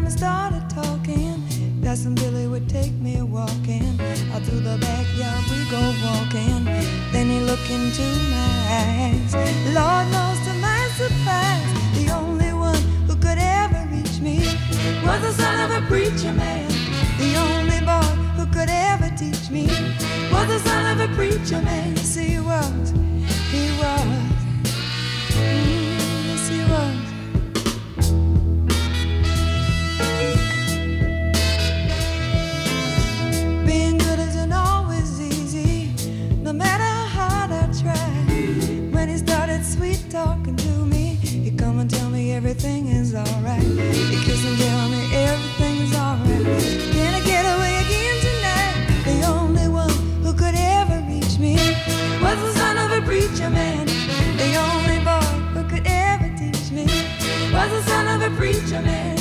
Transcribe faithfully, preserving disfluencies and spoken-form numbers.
and started talking. Cousin Billy would take me walking. Out through the backyard we go walking. Then he looked into my eyes. Lord knows to my surprise, the only one who could ever reach me was the son of a preacher man. The only boy who could ever teach me was the son of a preacher man. Yes, he was, he was, mm, yes, he was. Being good isn't always easy, no matter how hard I try. When he started sweet talking to me, he'd come and tell me everything is alright. He'd kiss and tell me everything is alright. Can I get away again tonight? The only one who could ever reach me was the son of a preacher man. The only boy who could ever teach me was the son of a preacher man.